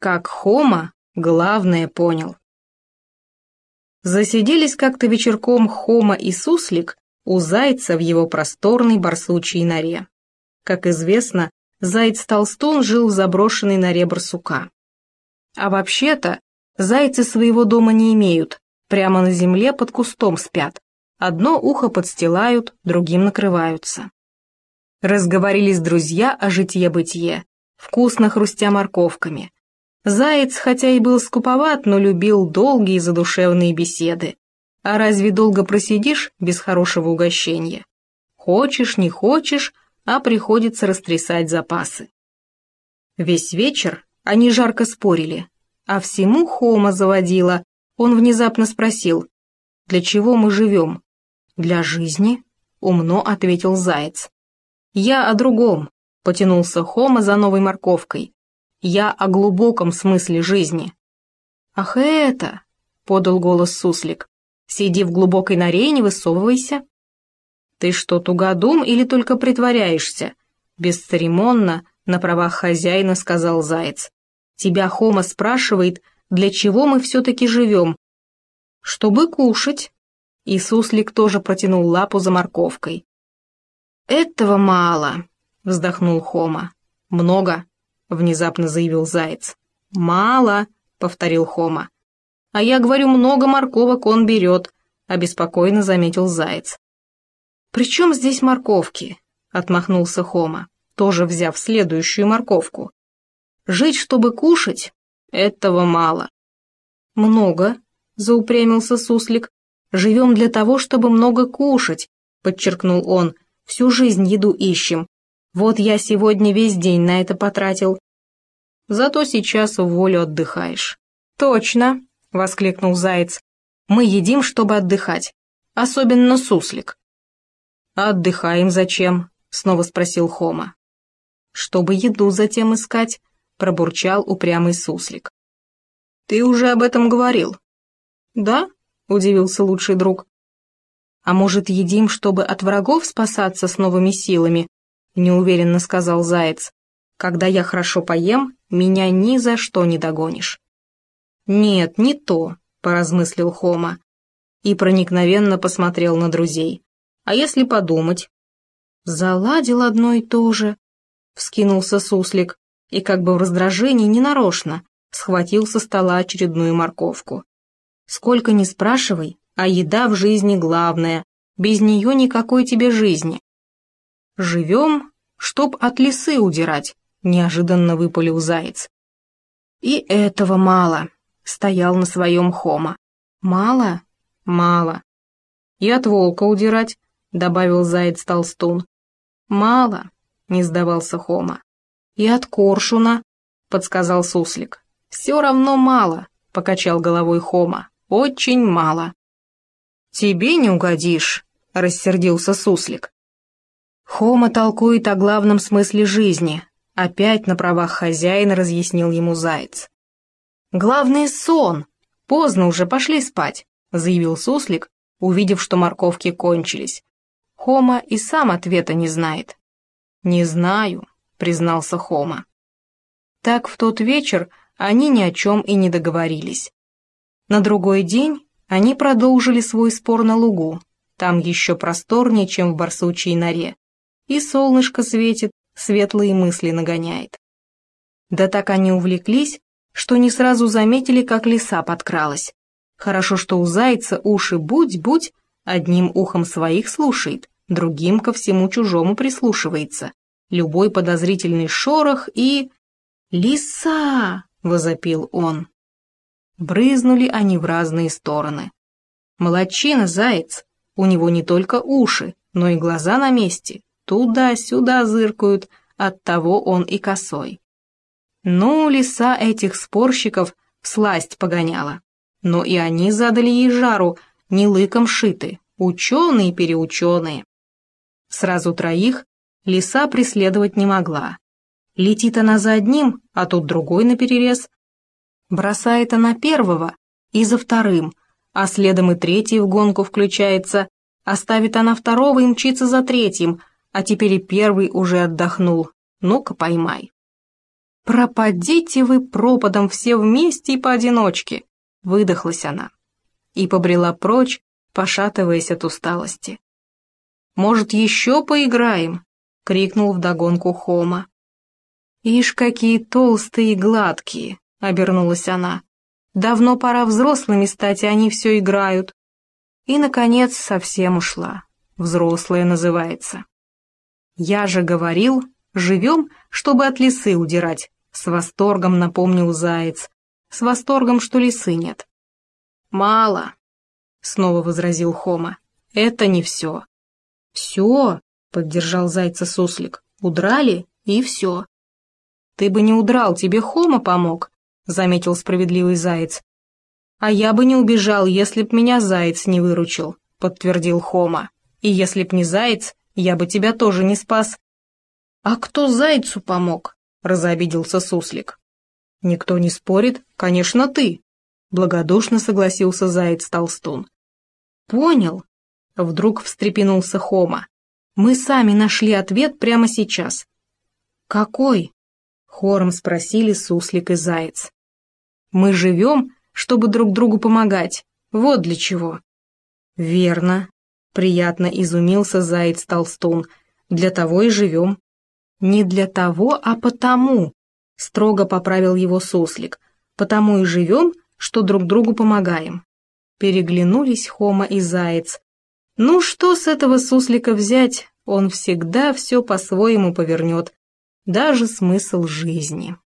как Хома главное понял. Засиделись как-то вечерком Хома и Суслик у Зайца в его просторной барсучьей норе. Как известно, Заяц-толстун жил в заброшенной норе барсука. А вообще-то, зайцы своего дома не имеют, прямо на земле под кустом спят. Одно ухо подстилают, другим накрываются. Разговорились друзья о житье-бытие, вкусно хрустя морковками. Заяц, хотя и был скуповат, но любил долгие задушевные беседы. А разве долго просидишь без хорошего угощения? Хочешь, не хочешь, а приходится растрясать запасы. Весь вечер они жарко спорили, а всему Хома заводила. Он внезапно спросил: «Для чего мы живем?» «Для жизни», — умно ответил Заяц. «Я о другом», — потянулся Хома за новой морковкой. «Я о глубоком смысле жизни». «Ах, это!» — подал голос Суслик. «Сиди в глубокой норе и не высовывайся». «Ты что, тугодум или только притворяешься?» Бесцеремонно, на правах хозяина, сказал Заяц. «Тебя Хома спрашивает, для чего мы все-таки живем?» «Чтобы кушать». И Суслик тоже протянул лапу за морковкой. «Этого мало», — вздохнул Хома. «Много», — внезапно заявил Заяц. «Мало», — повторил Хома. «А я говорю, много морковок он берет», — обеспокоенно заметил Заяц. «При чем здесь морковки?» — отмахнулся Хома, тоже взяв следующую морковку. «Жить, чтобы кушать, этого мало». «Много», — заупрямился Суслик. «Живем для того, чтобы много кушать», — подчеркнул он. «Всю жизнь еду ищем. Вот я сегодня весь день на это потратил». «Зато сейчас в волю отдыхаешь». «Точно», — воскликнул Заяц. «Мы едим, чтобы отдыхать. Особенно Суслик». «А отдыхаем зачем?» — снова спросил Хома. «Чтобы еду затем искать», — пробурчал упрямый Суслик. «Ты уже об этом говорил». «Да?» — удивился лучший друг. «А может, едим, чтобы от врагов спасаться с новыми силами?» — неуверенно сказал Заяц. «Когда я хорошо поем, меня ни за что не догонишь». «Нет, не то», — поразмыслил Хома и проникновенно посмотрел на друзей. «А если подумать?» «Заладил одно и то же», — вскинулся Суслик и как бы в раздражении ненарочно схватил со стола очередную морковку. «Сколько ни спрашивай, а еда в жизни главная, без нее никакой тебе жизни». «Живем, чтоб от лисы удирать», — неожиданно выпалил Заяц. «И этого мало», — стоял на своем Хома. «Мало?» «Мало». «И от волка удирать», — добавил Заяц-толстун. «Мало», — не сдавался Хома. «И от коршуна», — подсказал Суслик. «Все равно мало», — покачал головой Хома. «Очень мало». «Тебе не угодишь», — рассердился Суслик. Хома толкует о главном смысле жизни. Опять на правах хозяина разъяснил ему Заяц. «Главный сон. Поздно уже, пошли спать», — заявил Суслик, увидев, что морковки кончились. Хома и сам ответа не знает. «Не знаю», — признался Хома. Так в тот вечер они ни о чем и не договорились. На другой день они продолжили свой спор на лугу, там еще просторнее, чем в барсучьей норе, и солнышко светит, светлые мысли нагоняет. Да так они увлеклись, что не сразу заметили, как лиса подкралась. Хорошо, что у зайца уши будь-будь, одним ухом своих слушает, другим ко всему чужому прислушивается. Любой подозрительный шорох и... «Лиса!» — возопил он. Брызнули они в разные стороны. Молодчина заяц, у него не только уши, но и глаза на месте, туда-сюда зыркают, оттого он и косой. Ну, лиса этих спорщиков всласть погоняла, но и они задали ей жару, не лыком шиты, ученые-переученые. Сразу троих лиса преследовать не могла. Летит она за одним, а тут другой наперерез. Бросает она первого и за вторым, а следом и третий в гонку включается. Оставит она второго и мчится за третьим, а теперь и первый уже отдохнул. Ну-ка поймай. «Пропадите вы пропадом все вместе и поодиночке!» — выдохлась она и побрела прочь, пошатываясь от усталости. «Может, еще поиграем?» — крикнул вдогонку Хома. «Ишь, какие толстые и гладкие!» — обернулась она. «Давно пора взрослыми стать, и они все играют». И, наконец, совсем ушла. Взрослая называется. «Я же говорил, живем, чтобы от лисы удирать», — с восторгом напомнил заяц. «С восторгом, что лисы нет». «Мало», — снова возразил Хома. «Это не все». «Все», — поддержал зайца суслик. «Удрали, и все». «Ты бы не удрал, тебе Хома помог», — заметил справедливый заяц. «А я бы не убежал, если б меня заяц не выручил», — подтвердил Хома. «И если б не заяц, я бы тебя тоже не спас». «А кто зайцу помог?» — разобиделся суслик. «Никто не спорит, конечно, ты», — благодушно согласился заяц-толстун. «Понял», — вдруг встрепенулся Хома. «Мы сами нашли ответ прямо сейчас». «Какой?» — хором спросили суслик и заяц. «Мы живем, чтобы друг другу помогать. Вот для чего». «Верно», — приятно изумился заяц-толстун. «Для того и живем». «Не для того, а потому», — строго поправил его суслик. «Потому и живем, что друг другу помогаем». Переглянулись Хома и заяц. «Ну что с этого суслика взять? Он всегда все по-своему повернет, даже смысл жизни».